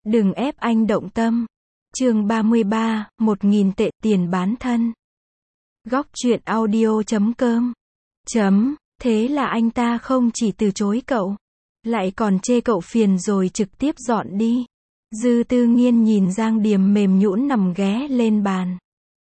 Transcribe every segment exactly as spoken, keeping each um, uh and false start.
Đừng ép anh động tâm. Chương ba mươi ba, một nghìn tệ tiền bán thân. Góc truyện audio chấm com. Chấm, thế là anh ta không chỉ từ chối cậu, lại còn chê cậu phiền rồi trực tiếp dọn đi. Dư Tư Nghiên nhìn Giang Điềm mềm nhũn nằm ghé lên bàn.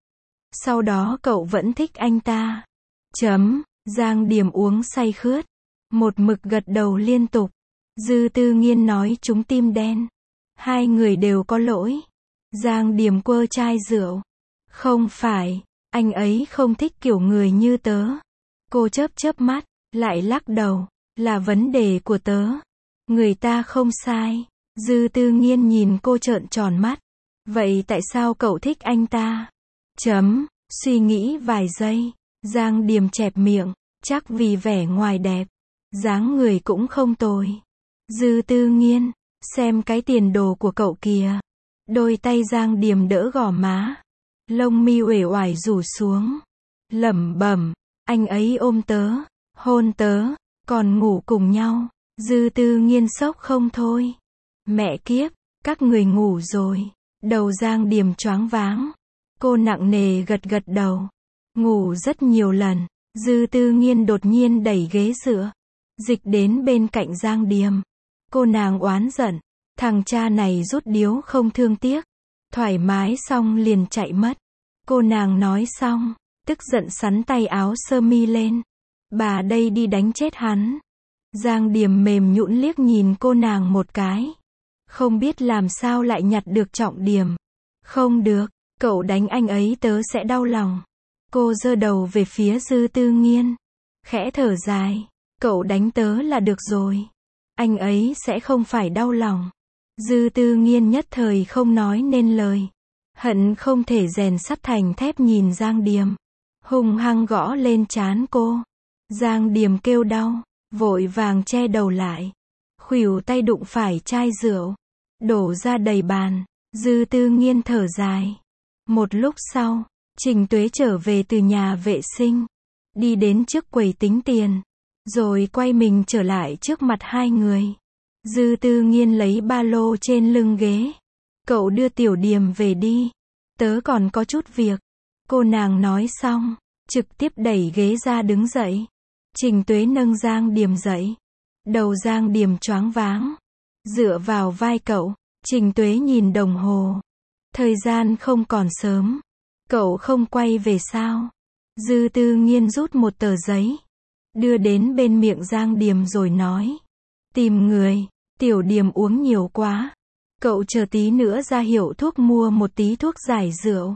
Sau đó cậu vẫn thích anh ta. Chấm, Giang Điềm uống say khướt, một mực gật đầu liên tục. Dư Tư Nghiên nói chúng tim đen. Hai người đều có lỗi. Giang Điềm quơ chai rượu. Không phải, anh ấy không thích kiểu người như tớ. Cô chớp chớp mắt, lại lắc đầu. Là vấn đề của tớ. Người ta không sai. Dư Tư Nghiên nhìn cô trợn tròn mắt. Vậy tại sao cậu thích anh ta? Chấm, suy nghĩ vài giây. Giang Điềm chẹp miệng. Chắc vì vẻ ngoài đẹp. Dáng người cũng không tồi. Dư Tư Nghiên, xem cái tiền đồ của cậu kìa. Đôi tay Giang Điềm đỡ gò má. Lông mi uể oải rủ xuống. Lẩm bẩm, anh ấy ôm tớ, hôn tớ, còn ngủ cùng nhau. Dư Tư Nghiên sốc không thôi. Mẹ kiếp, các người ngủ rồi. Đầu Giang Điềm choáng váng. Cô nặng nề gật gật đầu. Ngủ rất nhiều lần. Dư Tư Nghiên đột nhiên đẩy ghế dựa, dịch đến bên cạnh Giang Điềm. Cô nàng oán giận. Thằng cha này rút điếu không thương tiếc. Thoải mái xong liền chạy mất. Cô nàng nói xong, tức giận xắn tay áo sơ mi lên. Bà đây đi đánh chết hắn. Giang Điềm mềm nhũn liếc nhìn cô nàng một cái. Không biết làm sao lại nhặt được trọng điểm. Không được, cậu đánh anh ấy tớ sẽ đau lòng. Cô giơ đầu về phía Dư Tư Nghiên. Khẽ thở dài. Cậu đánh tớ là được rồi. Anh ấy sẽ không phải đau lòng. Dư Tư Nghiên nhất thời không nói nên lời. Hận không thể rèn sắt thành thép nhìn Giang Điềm. Hung hăng gõ lên trán cô. Giang Điềm kêu đau, vội vàng che đầu lại. Khuỷu tay đụng phải chai rượu, đổ ra đầy bàn. Dư Tư Nghiên thở dài. Một lúc sau, Trình Tuế trở về từ nhà vệ sinh. Đi đến trước quầy tính tiền. Rồi quay mình trở lại trước mặt hai người. Dư Tư Nghiên lấy ba lô trên lưng ghế. Cậu đưa Tiểu Điềm về đi. Tớ còn có chút việc. Cô nàng nói xong, trực tiếp đẩy ghế ra đứng dậy. Trình Tuế nâng Giang Điềm dậy. Đầu Giang Điềm choáng váng. Dựa vào vai cậu, Trình Tuế nhìn đồng hồ. Thời gian không còn sớm. Cậu không quay về sao? Dư Tư Nghiên rút một tờ giấy, đưa đến bên miệng Giang Điềm rồi nói. Tìm người. Tiểu Điềm uống nhiều quá. Cậu chờ tí nữa ra hiệu thuốc mua một tí thuốc giải rượu.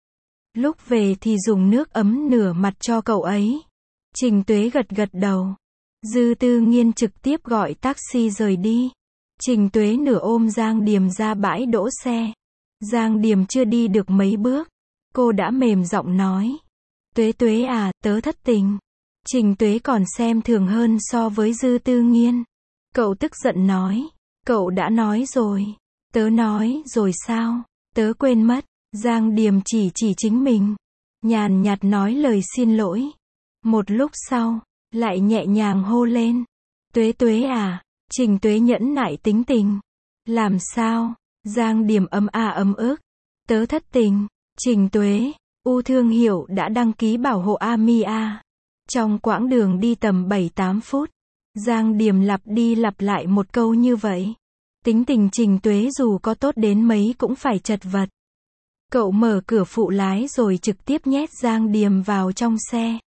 Lúc về thì dùng nước ấm nửa mặt cho cậu ấy. Trình Tuế gật gật đầu. Dư Tư Nghiên trực tiếp gọi taxi rời đi. Trình Tuế nửa ôm Giang Điềm ra bãi đỗ xe. Giang Điềm chưa đi được mấy bước. Cô đã mềm giọng nói. Tuế Tuế à, tớ thất tình. Trình Tuế còn xem thường hơn so với Dư Tư Nghiên. Cậu tức giận nói. Cậu đã nói rồi. Tớ nói rồi sao? Tớ quên mất. Giang Điềm chỉ chỉ chính mình. Nhàn nhạt nói lời xin lỗi. Một lúc sau, lại nhẹ nhàng hô lên. Tuế Tuế à? Trình Tuế nhẫn nại tính tình. Làm sao? Giang Điềm ấm a ấm ức. Tớ thất tình. Trình Tuế, U thương hiệu đã đăng ký bảo hộ a em i a. Trong quãng đường đi tầm bảy tám phút. Giang Điềm lặp đi lặp lại một câu như vậy. Tính tình Trình Tuế dù có tốt đến mấy cũng phải chật vật. Cậu mở cửa phụ lái rồi trực tiếp nhét Giang Điềm vào trong xe.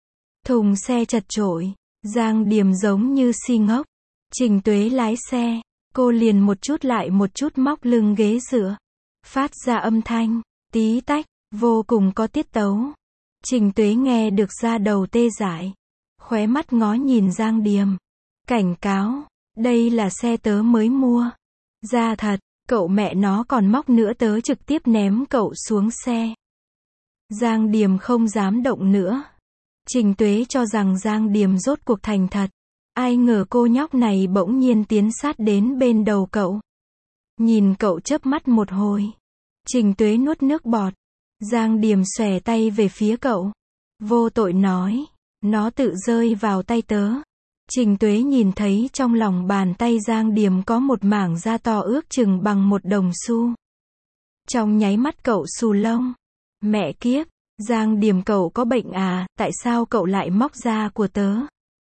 Thùng xe chật chội. Giang Điềm giống như si ngốc. Trình Tuế lái xe. Cô liền một chút lại một chút móc lưng ghế dựa. Phát ra âm thanh. Tí tách. Vô cùng có tiết tấu. Trình Tuế nghe được da đầu tê dại. Khóe mắt ngó nhìn Giang Điềm. Cảnh cáo. Đây là xe tớ mới mua. Ra thật. Cậu mẹ nó còn móc nữa tớ trực tiếp ném cậu xuống xe. Giang Điềm không dám động nữa. Trình Tuế cho rằng Giang Điềm rốt cuộc thành thật. Ai ngờ cô nhóc này bỗng nhiên tiến sát đến bên đầu cậu. Nhìn cậu chớp mắt một hồi. Trình Tuế nuốt nước bọt. Giang Điềm xòe tay về phía cậu. Vô tội nói. Nó tự rơi vào tay tớ. Trình Tuế nhìn thấy trong lòng bàn tay Giang Điềm có một mảng da to ước chừng bằng một đồng xu. Trong nháy mắt cậu xù lông. Mẹ kiếp, Giang Điềm cậu có bệnh à, tại sao cậu lại móc da của tớ?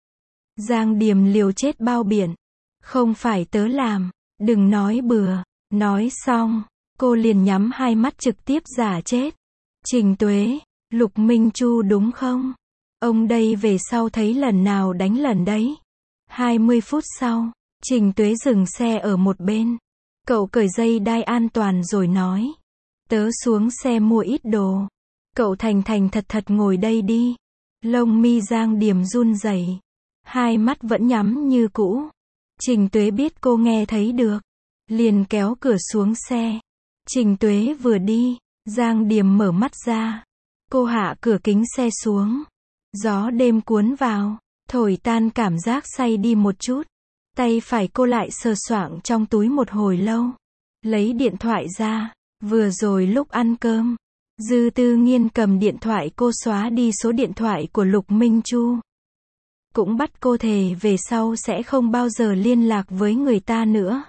Giang Điềm liều chết bao biện. Không phải tớ làm, đừng nói bừa. Nói xong, cô liền nhắm hai mắt trực tiếp giả chết. Trình Tuế, Lục Minh Chu đúng không? Ông đây về sau thấy lần nào đánh lần đấy. hai mươi phút sau, Trình Tuế dừng xe ở một bên. Cậu cởi dây đai an toàn rồi nói. Tớ xuống xe mua ít đồ. Cậu thành thành thật thật ngồi đây đi. Lông mi Giang Điềm run rẩy, hai mắt vẫn nhắm như cũ. Trình Tuế biết cô nghe thấy được, liền kéo cửa xuống xe. Trình Tuế vừa đi, Giang Điềm mở mắt ra. Cô hạ cửa kính xe xuống. Gió đêm cuốn vào, thổi tan cảm giác say đi một chút. Tay phải cô lại sờ soạng trong túi một hồi lâu. Lấy điện thoại ra. Vừa rồi lúc ăn cơm, Dư Tư Nghiên cầm điện thoại cô xóa đi số điện thoại của Lục Minh Chu. Cũng bắt cô thề về sau sẽ không bao giờ liên lạc với người ta nữa.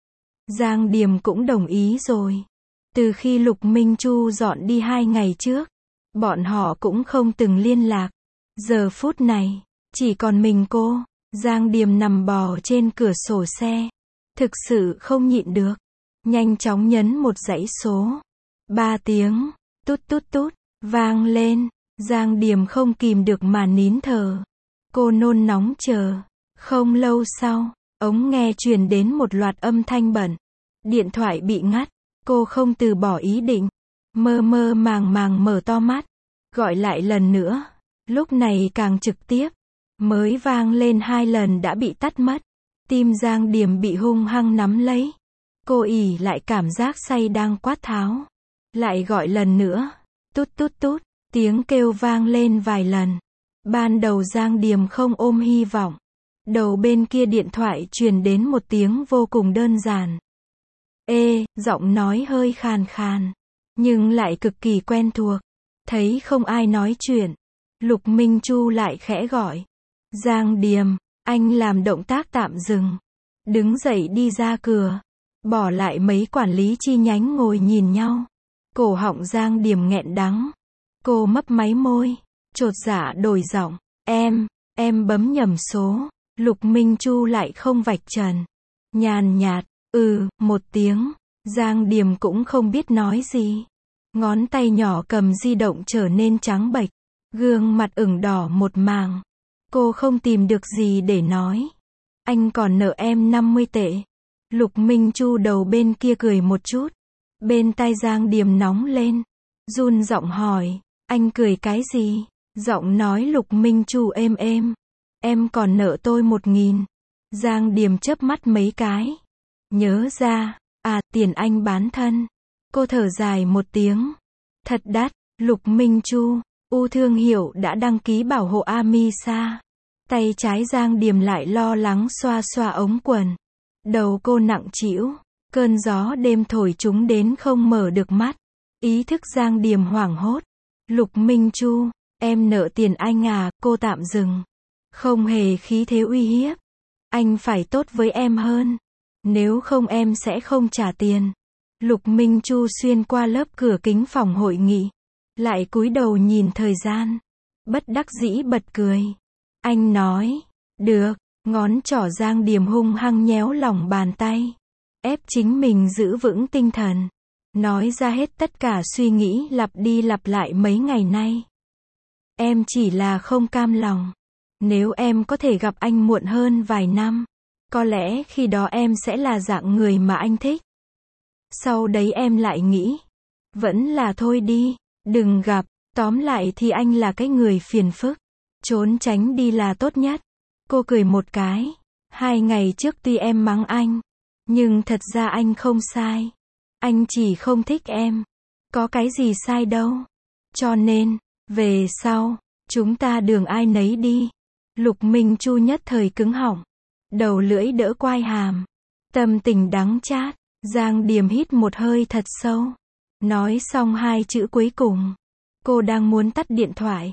Giang Điềm cũng đồng ý rồi. Từ khi Lục Minh Chu dọn đi hai ngày trước, bọn họ cũng không từng liên lạc. Giờ phút này, chỉ còn mình cô. Giang Điềm nằm bò trên cửa sổ xe. Thực sự không nhịn được. Nhanh chóng nhấn một dãy số. Ba tiếng, tút tút tút, vang lên. Giang Điềm không kìm được mà nín thở. Cô nôn nóng chờ. Không lâu sau, ống nghe truyền đến một loạt âm thanh bẩn. Điện thoại bị ngắt. Cô không từ bỏ ý định. Mơ mơ màng màng mở to mắt. Gọi lại lần nữa. Lúc này càng trực tiếp. Mới vang lên hai lần đã bị tắt mất. Tim Giang Điềm bị hung hăng nắm lấy. Cô ỉ lại cảm giác say đang quát tháo. Lại gọi lần nữa. Tút tút tút. Tiếng kêu vang lên vài lần. Ban đầu Giang Điềm không ôm hy vọng. Đầu bên kia điện thoại truyền đến một tiếng vô cùng đơn giản. Ê, giọng nói hơi khàn khàn. Nhưng lại cực kỳ quen thuộc. Thấy không ai nói chuyện. Lục Minh Chu lại khẽ gọi. Giang Điềm, anh làm động tác tạm dừng. Đứng dậy đi ra cửa. Bỏ lại mấy quản lý chi nhánh ngồi nhìn nhau. Cổ họng Giang Điềm nghẹn đắng. Cô mấp máy môi. Chột dạ đổi giọng. Em, em bấm nhầm số. Lục Minh Chu lại không vạch trần. Nhàn nhạt, ừ, một tiếng. Giang Điềm cũng không biết nói gì. Ngón tay nhỏ cầm di động trở nên trắng bệch. Gương mặt ửng đỏ một màng. Cô không tìm được gì để nói. Anh còn nợ em năm mươi tệ. Lục Minh Chu đầu bên kia cười một chút. Bên tai Giang Điềm nóng lên. Run giọng hỏi. Anh cười cái gì? Giọng nói Lục Minh Chu êm êm. Em còn nợ tôi một nghìn. Giang Điềm chớp mắt mấy cái. Nhớ ra. À, tiền anh bán thân. Cô thở dài một tiếng. Thật đắt. Lục Minh Chu. U thương hiệu đã đăng ký bảo hộ Amisa. Tay trái Giang Điềm lại lo lắng xoa xoa ống quần. Đầu cô nặng trĩu. Cơn gió đêm thổi chúng đến không mở được mắt. Ý thức Giang Điềm hoảng hốt. Lục Minh Chu, em nợ tiền anh à, cô tạm dừng. Không hề khí thế uy hiếp. Anh phải tốt với em hơn. Nếu không em sẽ không trả tiền. Lục Minh Chu xuyên qua lớp cửa kính phòng hội nghị. Lại cúi đầu nhìn thời gian. Bất đắc dĩ bật cười. Anh nói, được, ngón trỏ Giang Điềm hung hăng nhéo lòng bàn tay. Ép chính mình giữ vững tinh thần. Nói ra hết tất cả suy nghĩ lặp đi lặp lại mấy ngày nay. Em chỉ là không cam lòng. Nếu em có thể gặp anh muộn hơn vài năm, có lẽ khi đó em sẽ là dạng người mà anh thích. Sau đấy em lại nghĩ, vẫn là thôi đi, đừng gặp, tóm lại thì anh là cái người phiền phức. Trốn tránh đi là tốt nhất. Cô cười một cái. Hai ngày trước tuy em mắng anh, nhưng thật ra anh không sai. Anh chỉ không thích em. Có cái gì sai đâu. Cho nên, về sau, chúng ta đường ai nấy đi. Lục Minh Chu nhất thời cứng họng. Đầu lưỡi đỡ quai hàm. Tâm tình đắng chát. Giang Điềm hít một hơi thật sâu. Nói xong hai chữ cuối cùng. Cô đang muốn tắt điện thoại.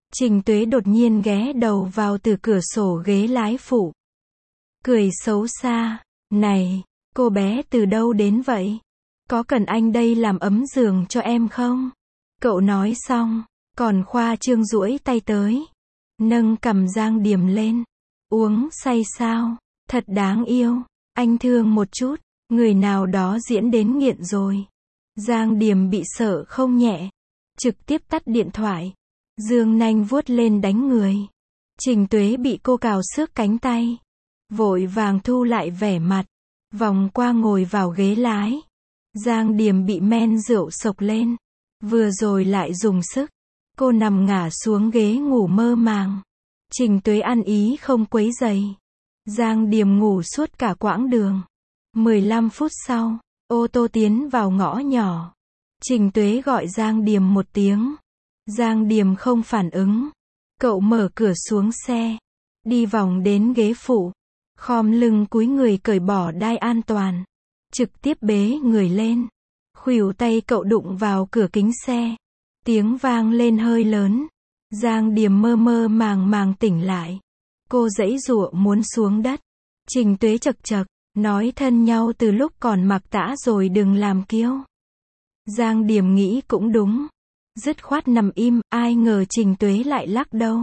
Trình Tuế đột nhiên ghé đầu vào từ cửa sổ ghế lái phụ. Cười xấu xa, này, cô bé từ đâu đến vậy? Có cần anh đây làm ấm giường cho em không? Cậu nói xong, còn khoa trương duỗi tay tới. Nâng cằm Giang Điềm lên. Uống say sao? Thật đáng yêu. Anh thương một chút, người nào đó diễn đến nghiện rồi. Giang Điềm bị sợ không nhẹ. Trực tiếp tắt điện thoại. Dương nanh vuốt lên đánh người. Trình Tuế bị cô cào xước cánh tay. Vội vàng thu lại vẻ mặt. Vòng qua ngồi vào ghế lái. Giang Điềm bị men rượu sộc lên. Vừa rồi lại dùng sức. Cô nằm ngả xuống ghế ngủ mơ màng. Trình Tuế ăn ý không quấy rầy. Giang Điềm ngủ suốt cả quãng đường. mười lăm phút sau, ô tô tiến vào ngõ nhỏ. Trình Tuế gọi Giang Điềm một tiếng. Giang Điềm không phản ứng. Cậu mở cửa xuống xe. Đi vòng đến ghế phụ. Khom lưng cúi người cởi bỏ đai an toàn. Trực tiếp bế người lên. Khuỷu tay cậu đụng vào cửa kính xe. Tiếng vang lên hơi lớn. Giang Điềm mơ mơ màng màng tỉnh lại. Cô giãy giụa muốn xuống đất. Trình Tuế chậc chậc, nói thân nhau từ lúc còn mặc tã rồi đừng làm kiêu. Giang Điềm nghĩ cũng đúng. Dứt khoát nằm im, ai ngờ Trình Tuế lại lắc đầu.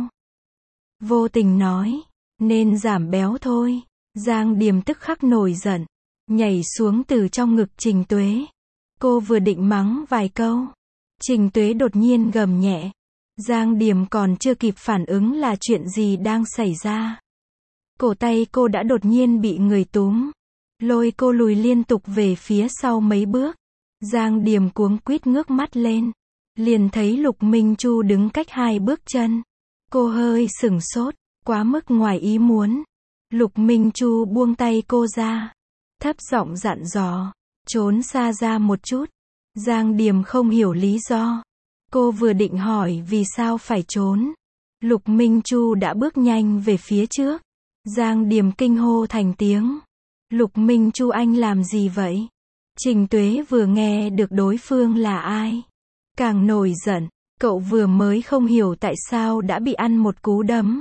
Vô tình nói, nên giảm béo thôi. Giang Điềm tức khắc nổi giận, nhảy xuống từ trong ngực Trình Tuế. Cô vừa định mắng vài câu. Trình Tuế đột nhiên gầm nhẹ. Giang Điềm còn chưa kịp phản ứng là chuyện gì đang xảy ra. Cổ tay cô đã đột nhiên bị người túm. Lôi cô lùi liên tục về phía sau mấy bước. Giang Điềm cuống quýt ngước mắt lên. Liền thấy Lục Minh Chu đứng cách hai bước chân. Cô hơi sửng sốt, quá mức ngoài ý muốn. Lục Minh Chu buông tay cô ra. Thấp giọng dặn dò. Trốn xa ra một chút. Giang Điềm không hiểu lý do. Cô vừa định hỏi vì sao phải trốn. Lục Minh Chu đã bước nhanh về phía trước. Giang Điềm kinh hô thành tiếng. Lục Minh Chu anh làm gì vậy? Trình Tuế vừa nghe được đối phương là ai. Càng nổi giận. Cậu vừa mới không hiểu tại sao đã bị ăn một cú đấm.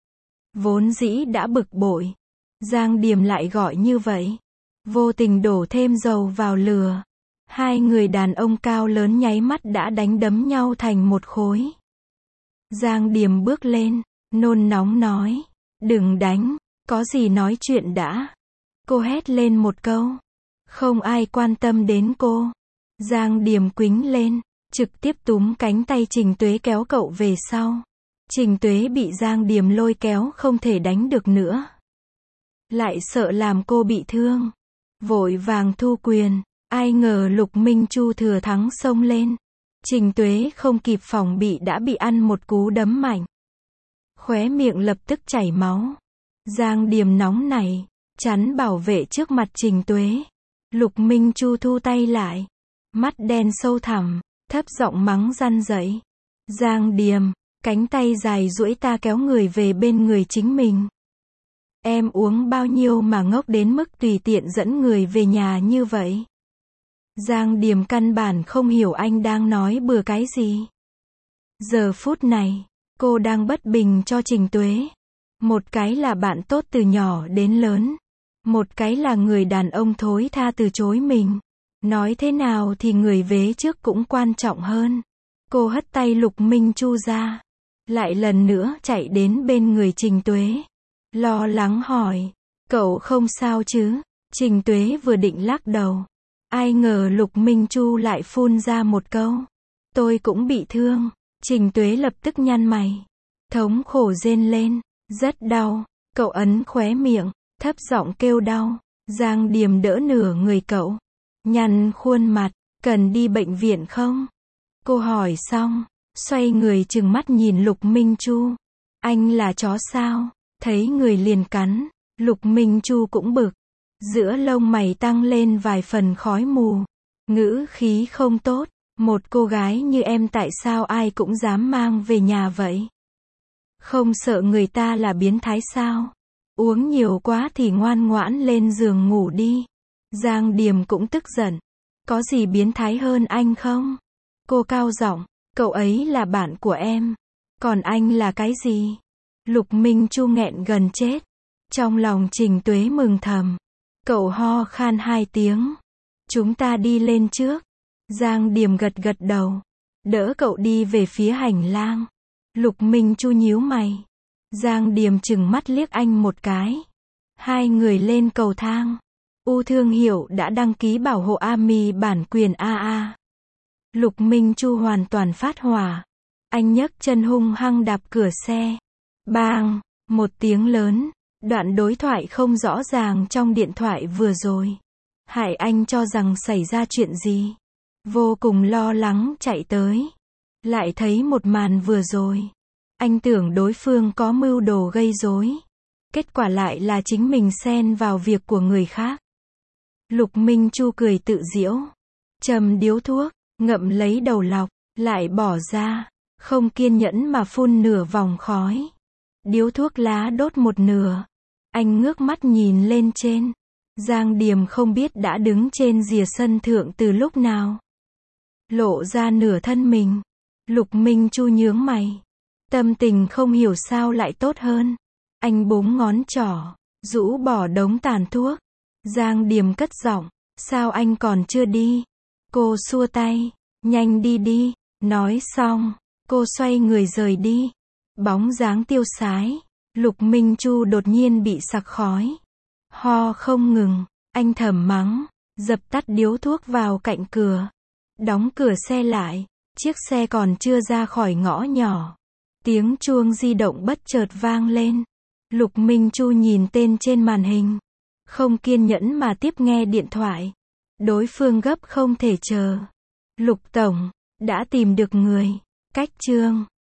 Vốn dĩ đã bực bội. Giang Điềm lại gọi như vậy. Vô tình đổ thêm dầu vào lửa. Hai người đàn ông cao lớn nháy mắt đã đánh đấm nhau thành một khối. Giang Điềm bước lên, nôn nóng nói. Đừng đánh, có gì nói chuyện đã. Cô hét lên một câu. Không ai quan tâm đến cô. Giang Điềm quĩnh lên, trực tiếp túm cánh tay Trình Tuế kéo cậu về sau. Trình Tuế bị Giang Điềm lôi kéo không thể đánh được nữa. Lại sợ làm cô bị thương. Vội vàng thu quyền. Ai ngờ Lục Minh Chu thừa thắng xông lên. Trình Tuế không kịp phòng bị đã bị ăn một cú đấm mạnh. Khóe miệng lập tức chảy máu. Giang Điềm nóng này, chắn bảo vệ trước mặt Trình Tuế. Lục Minh Chu thu tay lại. Mắt đen sâu thẳm, thấp giọng mắng răn dậy. Giang Điềm, cánh tay dài duỗi ta kéo người về bên người chính mình. Em uống bao nhiêu mà ngốc đến mức tùy tiện dẫn người về nhà như vậy? Giang Điềm căn bản không hiểu anh đang nói bừa cái gì. Giờ phút này, cô đang bất bình cho Trình Tuế. Một cái là bạn tốt từ nhỏ đến lớn. Một cái là người đàn ông thối tha từ chối mình. Nói thế nào thì người vế trước cũng quan trọng hơn. Cô hất tay Lục Minh Chu ra. Lại lần nữa chạy đến bên người Trình Tuế. Lo lắng hỏi. Cậu không sao chứ? Trình Tuế vừa định lắc đầu. Ai ngờ Lục Minh Chu lại phun ra một câu. Tôi cũng bị thương. Trình Tuế lập tức nhăn mày. Thống khổ rên lên. Rất đau. Cậu ấn khóe miệng. Thấp giọng kêu đau. Giang Điềm đỡ nửa người cậu. Nhăn khuôn mặt. Cần đi bệnh viện không? Cô hỏi xong. Xoay người trừng mắt nhìn Lục Minh Chu. Anh là chó sao? Thấy người liền cắn. Lục Minh Chu cũng bực. Giữa lông mày tăng lên vài phần khói mù. Ngữ khí không tốt. Một cô gái như em tại sao ai cũng dám mang về nhà vậy? Không sợ người ta là biến thái sao? Uống nhiều quá thì ngoan ngoãn lên giường ngủ đi. Giang Điềm cũng tức giận. Có gì biến thái hơn anh không? Cô cao giọng. Cậu ấy là bạn của em. Còn anh là cái gì? Lục Minh Chu nghẹn gần chết. Trong lòng Trình Tuế mừng thầm. Cậu ho khan hai tiếng. Chúng ta đi lên trước. Giang Điềm gật gật đầu. Đỡ cậu đi về phía hành lang. Lục Minh Chu nhíu mày. Giang Điềm chừng mắt liếc anh một cái. Hai người lên cầu thang. U thương hiệu đã đăng ký bảo hộ Ami bản quyền a a. Lục Minh Chu hoàn toàn phát hỏa. Anh nhấc chân hung hăng đạp cửa xe. Bang! Một tiếng lớn. Đoạn đối thoại không rõ ràng trong điện thoại vừa rồi. Hại anh cho rằng xảy ra chuyện gì. Vô cùng lo lắng chạy tới. Lại thấy một màn vừa rồi. Anh tưởng đối phương có mưu đồ gây rối. Kết quả lại là chính mình xen vào việc của người khác. Lục Minh Chu cười tự giễu. Châm điếu thuốc, ngậm lấy đầu lọc, lại bỏ ra. Không kiên nhẫn mà phun nửa vòng khói. Điếu thuốc lá đốt một nửa. Anh ngước mắt nhìn lên trên. Giang Điềm không biết đã đứng trên rìa sân thượng từ lúc nào. Lộ ra nửa thân mình. Lục Minh Chu nhướng mày. Tâm tình không hiểu sao lại tốt hơn. Anh búng ngón trỏ, rũ bỏ đống tàn thuốc. Giang Điềm cất giọng. Sao anh còn chưa đi? Cô xua tay. Nhanh đi đi. Nói xong, cô xoay người rời đi. Bóng dáng tiêu sái. Lục Minh Chu đột nhiên bị sặc khói. Ho không ngừng. Anh thầm mắng. Dập tắt điếu thuốc vào cạnh cửa. Đóng cửa xe lại. Chiếc xe còn chưa ra khỏi ngõ nhỏ. Tiếng chuông di động bất chợt vang lên. Lục Minh Chu nhìn tên trên màn hình. Không kiên nhẫn mà tiếp nghe điện thoại. Đối phương gấp không thể chờ. Lục Tổng, đã tìm được người. Cách chương